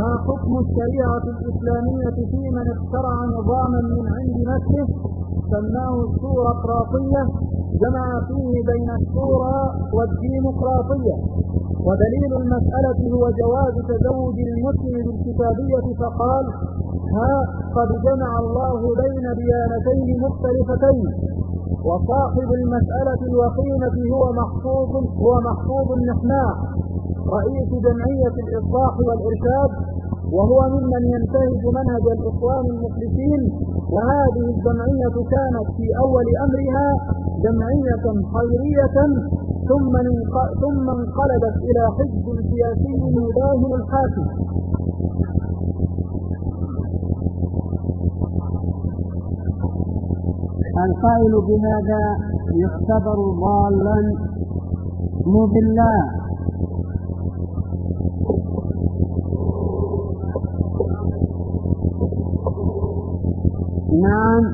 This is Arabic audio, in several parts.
ما حكم الشريعة الإسلامية في من اخترع نظاما من عند نفسه سماه الشوراقراطية جمع فيه بين الشورى والديمقراطية؟ ودليل المسألة هو جواز تزوج المسلم بالكتابية، فقال: ها قد جمع الله بين ديانتين مختلفتين. وصاحب المسألة الوخيمة هو محفوظ النحناء رئيس جمعية الإصلاح والإرشاد، وهو ممن ينتهج منهج الإخوان المخلصين. وهذه الجمعية كانت في أول أمرها جمعية خيرية ثم انقلبت إلى حزب سياسي يداهن الحاكم. القائل بهذا يعتبر ضالا مضلا. نعم،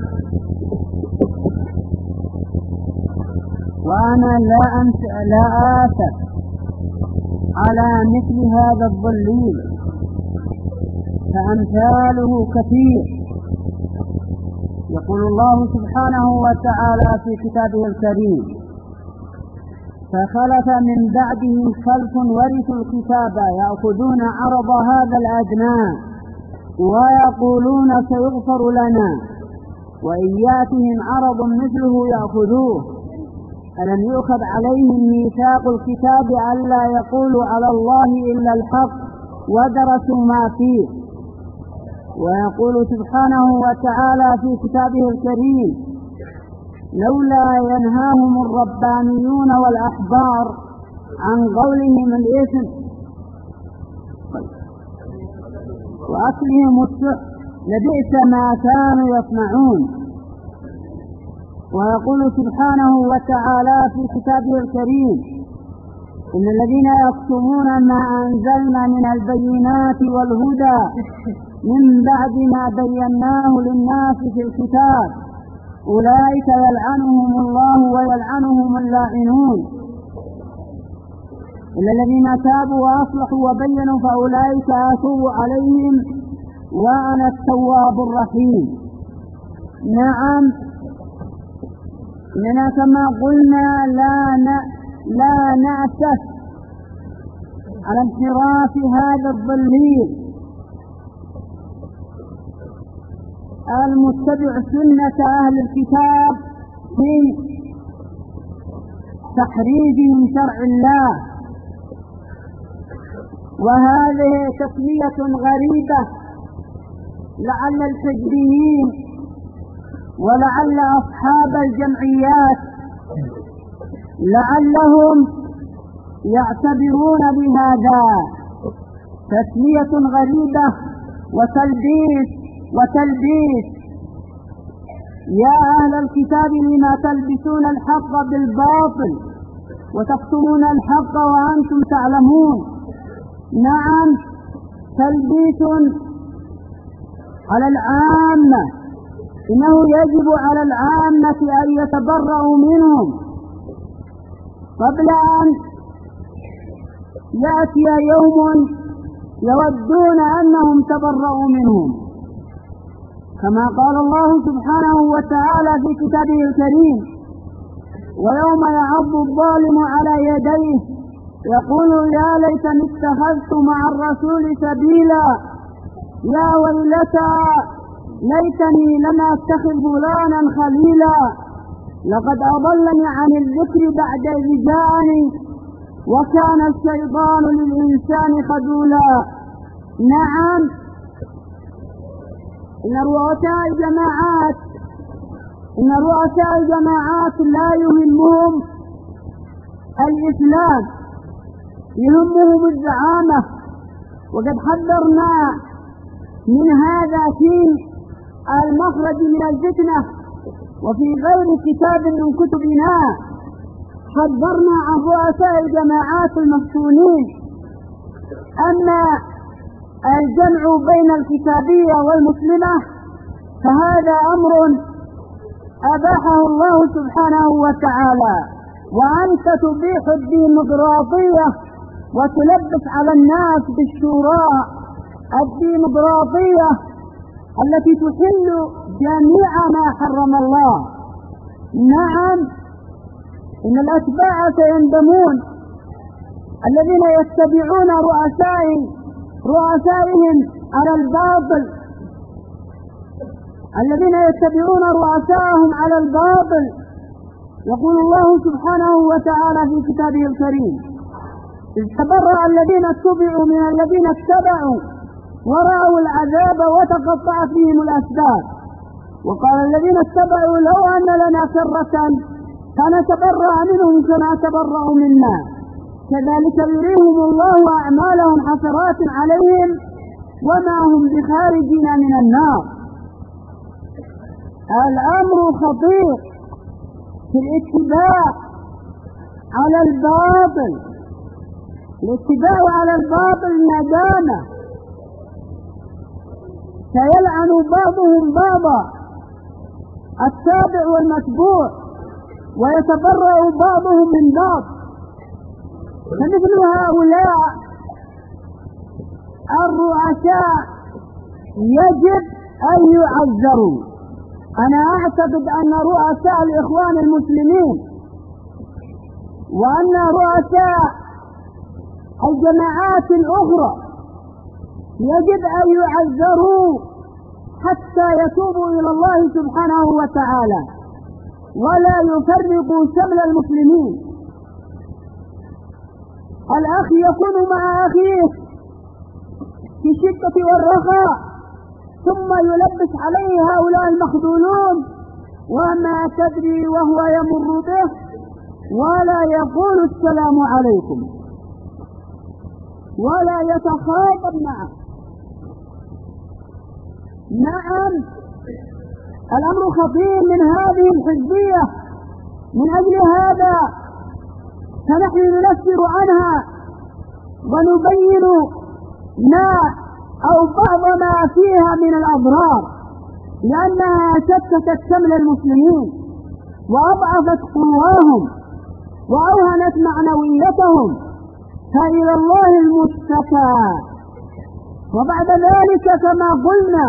وأنا لا آسف على مثل هذا الضليل، فأمثاله كثير. يقول الله سبحانه وتعالى في كتابه الكريم: فخلف من بعدهم خلف ورثوا الكتاب يأخذون عرض هذا الأدنى ويقولون سيغفر لنا وإن يأتهم عرض مثله يأخذوه. ألم يؤخذ عليهم ميثاق الكتاب ألا يقولوا على الله إلا الحق ودرسوا ما فيه. ويقول سبحانه وتعالى في كتابه الكريم: لولا ينهاهم الربانيون والأحبار عن قولهم الإثم وأكلهم السحت لبئس ما كانوا يصنعون. ويقول سبحانه وتعالى في كتابه الكريم: إن الذين يكتمون ما أنزلنا من البينات والهدى من بعد ما بيناه للناس في الكتاب أولئك يلعنهم الله ويلعنهم اللاعنون إلا الذين تابوا وأصلحوا وبينوا فأولئك أتوب عليهم وأنا التواب الرحيم. نعم، إننا كما قلنا لا نأسف على انحراف هذا الضليل المتبع سنة أهل الكتاب في تحريفهم شرع الله. وهذه تسمية غريبة لعل الحزبيين ولعل أصحاب الجمعيات لعلهم يعتبرون بهذا تسمية غريبة وتلبيس. يا أهل الكتاب لما تلبسون الحق بالباطل وتكتمون الحق وأنتم تعلمون. نعم، تلبيس على العامة. إنه يجب على العامة أن يتبرأوا منهم قبل أن يأتي يوم يودون أنهم تبرأوا منهم، كما قال الله سبحانه وتعالى في كتابه الكريم: ويوم يعض الظالم على يديه يقول يا ليتني اتخذت مع الرسول سبيلا يا ويلتى ليتني لم اتخذ فلانا خليلا لقد أضلني عن الذكر بعد إذ جاءني وكان الشيطان للإنسان خذولا. نعم، إن رؤساء الجماعات لا يهمهم الإسلام، يهمهم الزعامة. وقد حذرنا من هذا في المخرج من الفتنة وفي غير كتاب من كتبنا حذرنا عن رؤساء الجماعات المفتونين. أما الجمع بين الكتابية والمسلمة فهذا أمر أباحه الله سبحانه وتعالى. وأنت تبيح الديمقراطية وتلبس على الناس بالشوراء الديمقراطية التي تحل جميع ما حرم الله. نعم، إن الأتباع سيندمون، الذين يتبعون رؤسائهم على الباطل، الذين يتبعون رؤساءهم على الباطل. يقول الله سبحانه وتعالى في كتابه الكريم: إذ تبرأ الذين اتبعوا من الذين اتبعوا ورأوا العذاب وتقطعت بهم الأسباب، وقال الذين اتبعوا لو أن لنا كرة فنتبرأ منهم كما تبرأوا منا كذلك يريهم الله أعمالهم حسرات عليهم وما هم بخارجين من النار. الأمر خطير في الاتباع على الباطل. الاتباع على الباطل ندامة، سيلعن بعضهم بعضا التابع والمتبوع ويتبرأ بعضهم من بعض. فمثل هؤلاء الرؤساء يجب أن يعذروا. أنا أعتقد أن رؤساء الإخوان المسلمين وأن رؤساء الجماعات الأخرى يجب أن يعذروا حتى يتوبوا إلى الله سبحانه وتعالى ولا يفرقوا شمل المسلمين. الأخ يكون مع أخيه في الشدة والرخاء ثم يلبس عليه هؤلاء المخذولون وما تدري وهو يمر به ولا يقول السلام عليكم ولا يتخاطب معه. نعم، الأمر خطير من هذه الحزبية. من أجل هذا فنحن ننفر عنها ونبين ما أو بعض ما فيها من الأضرار، لأنها شتتت شمل المسلمين وأضعفت قواهم وأوهنت معنويتهم، فإلى الله المشتكى. وبعد ذلك كما قلنا،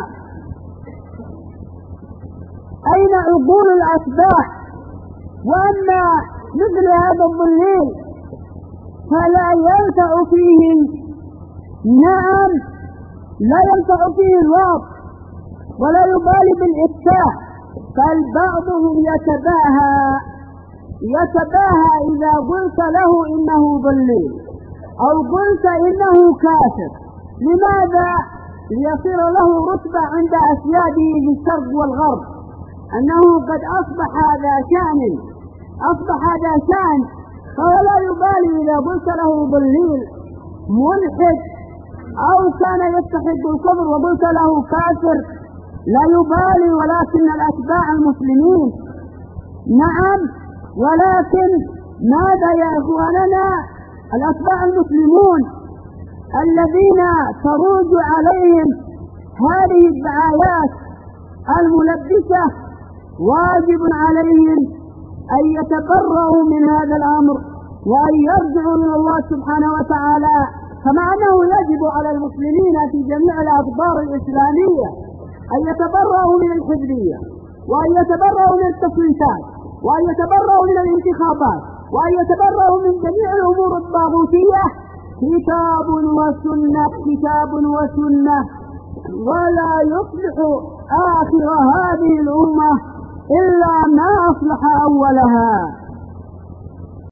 أين عقول الأتباع؟ وأما مثل هذا الضليل فلا ينفع فيه، نعم لا ينفع فيه الوعظ ولا يبالي بالإفتاء، بل بعضهم يتباهى إذا قلت له إنه ضليل أو قلت إنه كافر. لماذا؟ ليصير له رتبة عند أسياده في الشرق والغرب، أنه قد أصبح هذا شأن، فلا يبالي إذا قلت له ضليل ملحد أو كان يتحد الكفر وقلت له كافر، لا يبالي. ولكن الأتباع المسلمين، نعم، ولكن ماذا يا إخواننا؟ الأتباع المسلمون الذين تروج عليهم هذه الدعايات الملبسة واجب عليهم أن يتبرؤوا من هذا الأمر وأن يرجعوا إلى الله سبحانه وتعالى، كما أنه يجب على المسلمين في جميع الأقطار الإسلامية أن يتبرؤوا من الحزبية وأن يتبرؤوا من التصويتات وأن يتبرؤوا من الانتخابات وأن يتبرؤوا من جميع الأمور الطاغوتية. كتاب وسنة، ولا يصلح آخر هذه الأمة إلا ما أصلح أولها.